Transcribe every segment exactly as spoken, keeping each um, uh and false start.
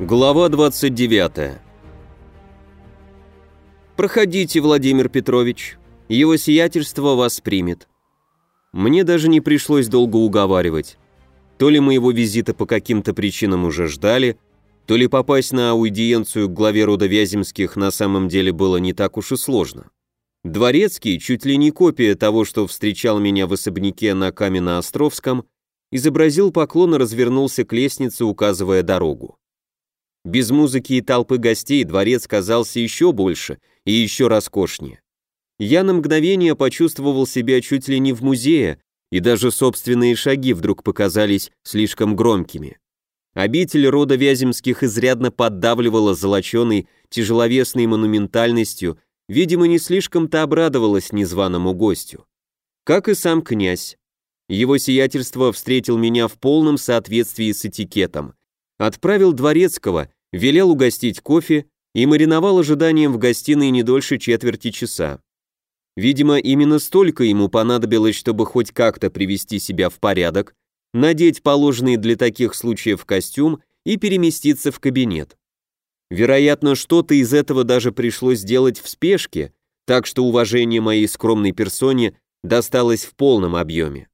Глава двадцать девятая. «Проходите, Владимир Петрович, его сиятельство вас примет». Мне даже не пришлось долго уговаривать. То ли моего визита по каким-то причинам уже ждали, то ли попасть на аудиенцию к главе рода Вяземских на самом деле было не так уж и сложно. Дворецкий, чуть ли не копия того, что встречал меня в особняке на Каменно-Островском, изобразил поклон и развернулся к лестнице, указывая дорогу. Без музыки и толпы гостей дворец казался еще больше и еще роскошнее. Я на мгновение почувствовал себя чуть ли не в музее, и даже собственные шаги вдруг показались слишком громкими. Обитель рода Вяземских изрядно поддавливала золоченой, тяжеловесной монументальностью, видимо, не слишком-то обрадовалась незваному гостю. Как и сам князь. Его сиятельство встретил меня в полном соответствии с этикетом. Отправил дворецкого, велел угостить кофе и мариновал ожиданием в гостиной не дольше четверти часа. Видимо, именно столько ему понадобилось, чтобы хоть как-то привести себя в порядок, надеть положенный для таких случаев костюм и переместиться в кабинет. Вероятно, что-то из этого даже пришлось сделать в спешке, так что уважение моей скромной персоне досталось в полном объеме.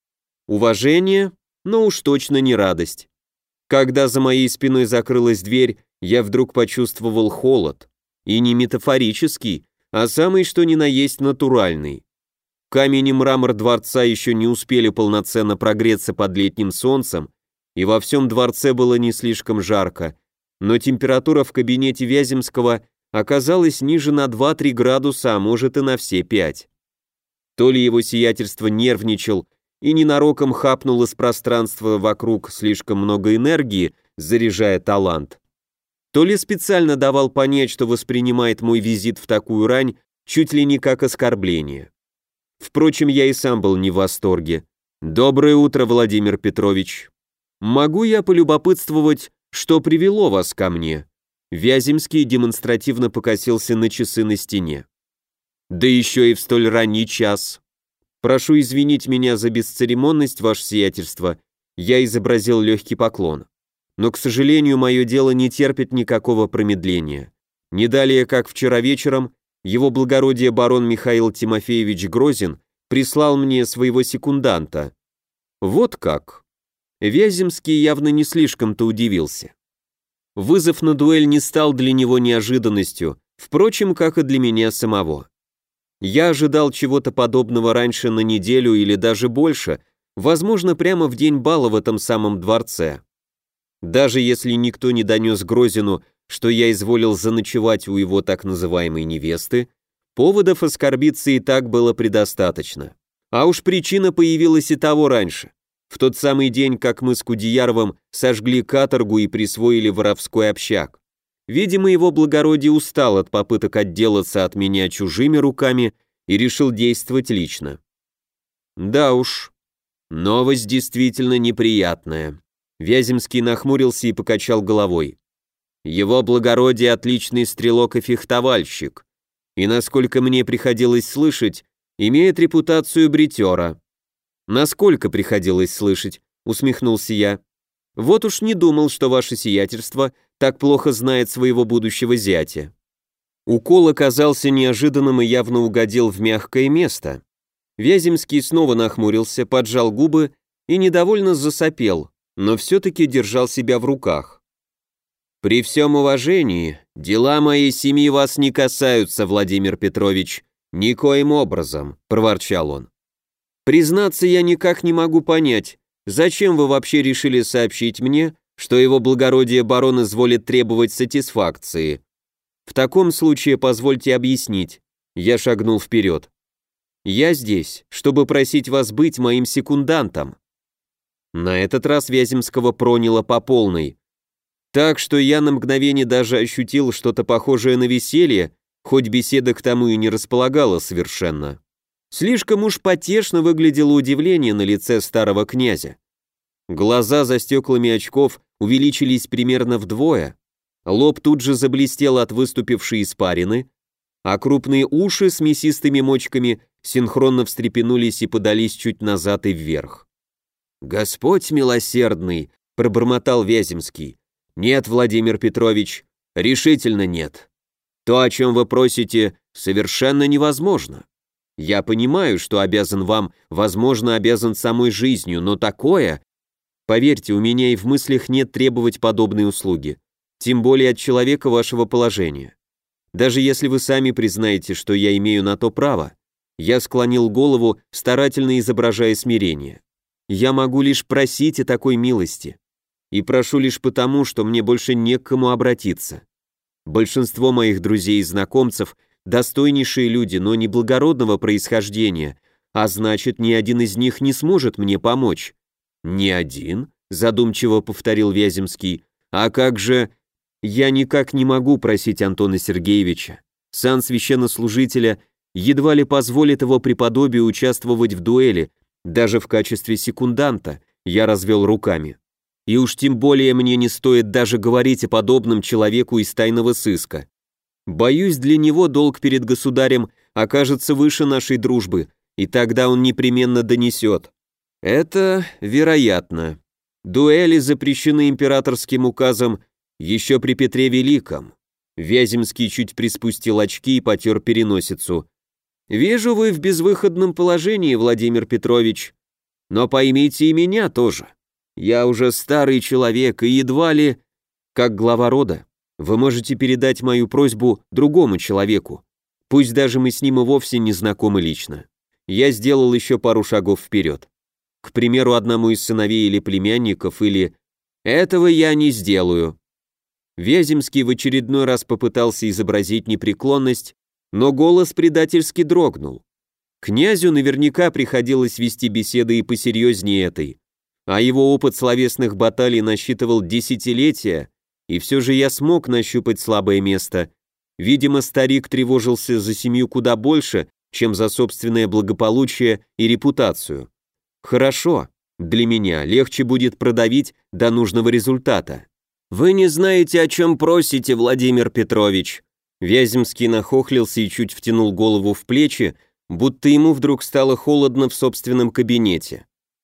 Уважение, но уж точно не радость. Когда за моей спиной закрылась дверь, я вдруг почувствовал холод. И не метафорический, а самый что ни на есть натуральный. Камень и мрамор дворца еще не успели полноценно прогреться под летним солнцем, и во всем дворце было не слишком жарко, но температура в кабинете Вяземского оказалась ниже на два-три градуса, а может и на все пять. То ли его сиятельство нервничал и ненароком хапнул из пространства вокруг слишком много энергии, заряжая талант, то ли специально давал понять, что воспринимает мой визит в такую рань чуть ли не как оскорбление. Впрочем, я и сам был не в восторге. «Доброе утро, Владимир Петрович. Могу я полюбопытствовать, что привело вас ко мне?» Вяземский демонстративно покосился на часы на стене. «Да еще и в столь ранний час. Прошу извинить меня за бесцеремонность, ваше сиятельство», я изобразил легкий поклон. «Но, к сожалению, мое дело не терпит никакого промедления. Не далее, как вчера вечером, его благородие барон Михаил Тимофеевич Грозин прислал мне своего секунданта». «Вот как?» Вяземский явно не слишком-то удивился. Вызов на дуэль не стал для него неожиданностью, впрочем, как и для меня самого. Я ожидал чего-то подобного раньше на неделю или даже больше, возможно, прямо в день бала в этом самом дворце. Даже если никто не донес Грозину, что я изволил заночевать у его так называемой невесты, поводов оскорбиться и так было предостаточно. А уж причина появилась и того раньше. В тот самый день, как мы с Кудеяровым сожгли каторгу и присвоили воровской общак. Видимо, его благородие устал от попыток отделаться от меня чужими руками и решил действовать лично. Да уж, новость действительно неприятная. Вяземский нахмурился и покачал головой. Его благородие отличный стрелок и фехтовальщик, и, насколько мне приходилось слышать, имеет репутацию бритера. Насколько приходилось слышать, усмехнулся я. Вот уж не думал, что ваше сиятельство так плохо знает своего будущего зятя. Укол оказался неожиданным и явно угодил в мягкое место. Вяземский снова нахмурился, поджал губы и недовольно засопел, но все-таки держал себя в руках. «При всем уважении, дела моей семьи вас не касаются, Владимир Петрович, никоим образом», — проворчал он. «Признаться, я никак не могу понять, зачем вы вообще решили сообщить мне, что его благородие барон изволит требовать сатисфакции? В таком случае позвольте объяснить». Я шагнул вперед. «Я здесь, чтобы просить вас быть моим секундантом». На этот раз Вяземского проняло по полной. Так что я на мгновение даже ощутил что-то похожее на веселье, хоть беседа к тому и не располагала совершенно. Слишком уж потешно выглядело удивление на лице старого князя. Глаза за стеклами очков увеличились примерно вдвое, лоб тут же заблестел от выступившей испарины, а крупные уши с мясистыми мочками синхронно встрепенулись и подались чуть назад и вверх. «Господь милосердный!» — пробормотал Вяземский. Нет, Владимир Петрович, решительно нет. То, о чем вы просите, совершенно невозможно. Я понимаю, что обязан вам, возможно, обязан самой жизнью, но такое... Поверьте, у меня и в мыслях нет требовать подобные услуги, тем более от человека вашего положения. Даже если вы сами признаете, что я имею на то право, я склонил голову, старательно изображая смирение. Я могу лишь просить о такой милости. И прошу лишь потому, что мне больше не к кому обратиться. Большинство моих друзей и знакомцев достойнейшие люди, но не благородного происхождения, а значит, ни один из них не сможет мне помочь. «Ни один?» — задумчиво повторил Вяземский. «А как же...» «Я никак не могу просить Антона Сергеевича. Сан священнослужителя едва ли позволит его преподобию участвовать в дуэли, даже в качестве секунданта», — я развел руками. «И уж тем более мне не стоит даже говорить о подобном человеку из тайного сыска. Боюсь, для него долг перед государем окажется выше нашей дружбы, и тогда он непременно донесет». «Это вероятно. Дуэли запрещены императорским указом еще при Петре Великом». Вяземский чуть приспустил очки и потер переносицу. «Вижу, вы в безвыходном положении, Владимир Петрович. Но поймите и меня тоже. Я уже старый человек и едва ли... Как глава рода, вы можете передать мою просьбу другому человеку. Пусть даже мы с ним и вовсе не знакомы лично. Я сделал еще пару шагов вперед. К примеру, одному из сыновей или племянников, или... Этого я не сделаю». Вяземский в очередной раз попытался изобразить непреклонность, но голос предательски дрогнул. Князю наверняка приходилось вести беседы и посерьезнее этой, а его опыт словесных баталий насчитывал десятилетия, и все же я смог нащупать слабое место. Видимо, старик тревожился за семью куда больше, чем за собственное благополучие и репутацию. Хорошо, для меня легче будет продавить до нужного результата. «Вы не знаете, о чем просите, Владимир Петрович». Вяземский нахохлился и чуть втянул голову в плечи, будто ему вдруг стало холодно в собственном кабинете.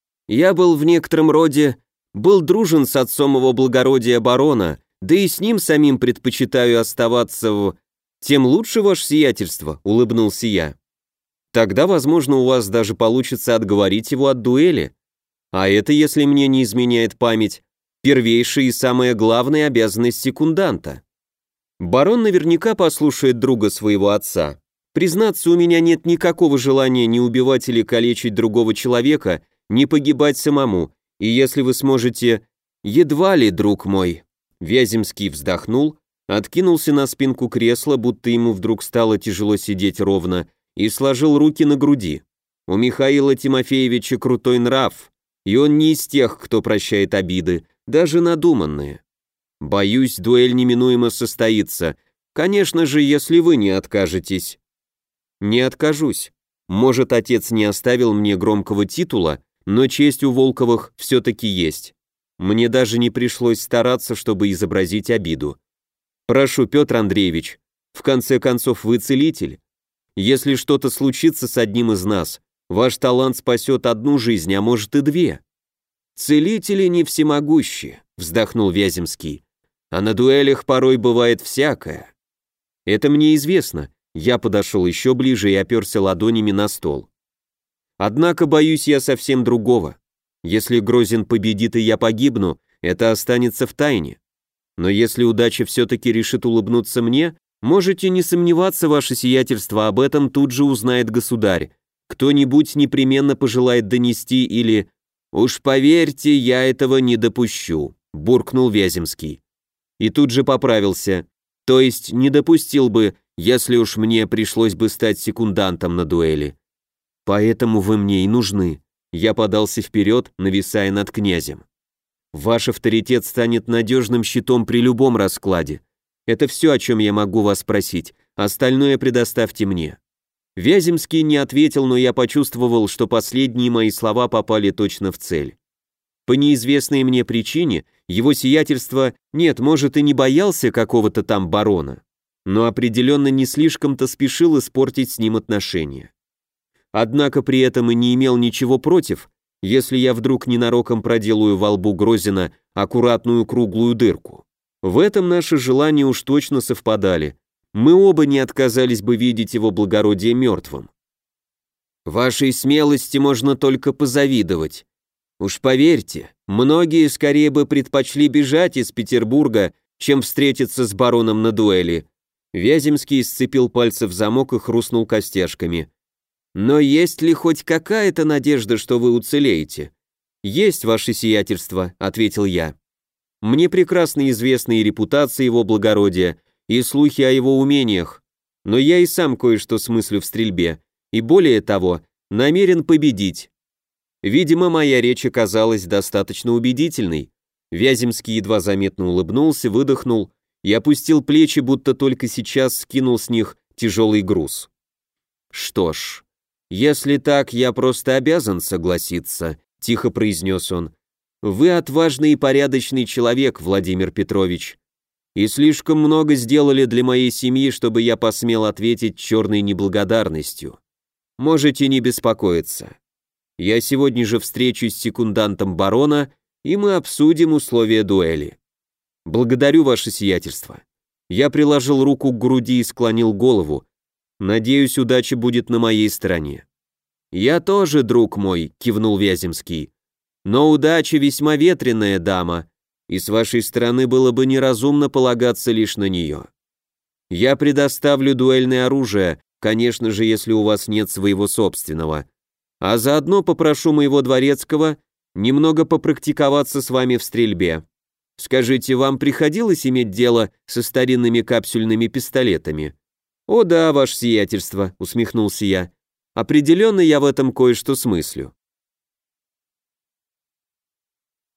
«Я был в некотором роде, был дружен с отцом его благородия барона, да и с ним самим предпочитаю оставаться в... Тем лучше, ваше сиятельство», — улыбнулся я. «Тогда, возможно, у вас даже получится отговорить его от дуэли. А это, если мне не изменяет память, первейшая и самая главная обязанность секунданта. Барон наверняка послушает друга своего отца. Признаться, у меня нет никакого желания ни убивать или калечить другого человека, ни погибать самому, и если вы сможете... Едва ли, друг мой». Вяземский вздохнул, откинулся на спинку кресла, будто ему вдруг стало тяжело сидеть ровно, и сложил руки на груди. «У Михаила Тимофеевича крутой нрав, и он не из тех, кто прощает обиды, даже надуманные. Боюсь, дуэль неминуемо состоится, конечно же, если вы не откажетесь». «Не откажусь. Может, отец не оставил мне громкого титула, но честь у Волковых все-таки есть. Мне даже не пришлось стараться, чтобы изобразить обиду. Прошу, Петр Андреевич, в конце концов вы целитель. Если что-то случится с одним из нас, ваш талант спасет одну жизнь, а может и две». «Целители не всемогущи», — вздохнул Вяземский. «А на дуэлях порой бывает всякое». «Это мне известно». Я подошел еще ближе и оперся ладонями на стол. «Однако боюсь я совсем другого. Если Грозин победит и я погибну, это останется в тайне. Но если удача все-таки решит улыбнуться мне, можете не сомневаться, ваше сиятельство, об этом тут же узнает государь. Кто-нибудь непременно пожелает донести или... «Уж поверьте, я этого не допущу», — буркнул Вяземский. И тут же поправился. «То есть не допустил бы, если уж мне пришлось бы стать секундантом на дуэли. Поэтому вы мне и нужны». Я подался вперед, нависая над князем. «Ваш авторитет станет надежным щитом при любом раскладе. Это все, о чем я могу вас просить, остальное предоставьте мне». Вяземский не ответил, но я почувствовал, что последние мои слова попали точно в цель. По неизвестной мне причине его сиятельство, нет, может, и не боялся какого-то там барона, но определенно не слишком-то спешил испортить с ним отношения. Однако при этом и не имел ничего против, если я вдруг ненароком проделаю во лбу Грозина аккуратную круглую дырку. В этом наши желания уж точно совпадали. Мы оба не отказались бы видеть его благородие мертвым. Вашей смелости можно только позавидовать. Уж поверьте, многие скорее бы предпочли бежать из Петербурга, чем встретиться с бароном на дуэли. Вяземский сцепил пальцы в замок и хрустнул костяшками. Но есть ли хоть какая-то надежда, что вы уцелеете? Есть, ваше сиятельство, ответил я. Мне прекрасно известна и репутация его благородия, и слухи о его умениях, но я и сам кое-что смыслю в стрельбе, и более того, намерен победить. Видимо, моя речь оказалась достаточно убедительной. Вяземский едва заметно улыбнулся, выдохнул и опустил плечи, будто только сейчас скинул с них тяжелый груз. «Что ж, если так, я просто обязан согласиться», — тихо произнес он. «Вы отважный и порядочный человек, Владимир Петрович, и слишком много сделали для моей семьи, чтобы я посмел ответить черной неблагодарностью. Можете не беспокоиться. Я сегодня же встречусь с секундантом барона, и мы обсудим условия дуэли. Благодарю ваше сиятельство». Я приложил руку к груди и склонил голову. Надеюсь, удача будет на моей стороне. «Я тоже, друг мой», — кивнул Вяземский. «Но удача весьма ветреная дама, и с вашей стороны было бы неразумно полагаться лишь на нее. Я предоставлю дуэльное оружие, конечно же, если у вас нет своего собственного, а заодно попрошу моего дворецкого немного попрактиковаться с вами в стрельбе. Скажите, вам приходилось иметь дело со старинными капсюльными пистолетами?» «О да, ваше сиятельство», — усмехнулся я. «Определенно я в этом кое-что смыслю».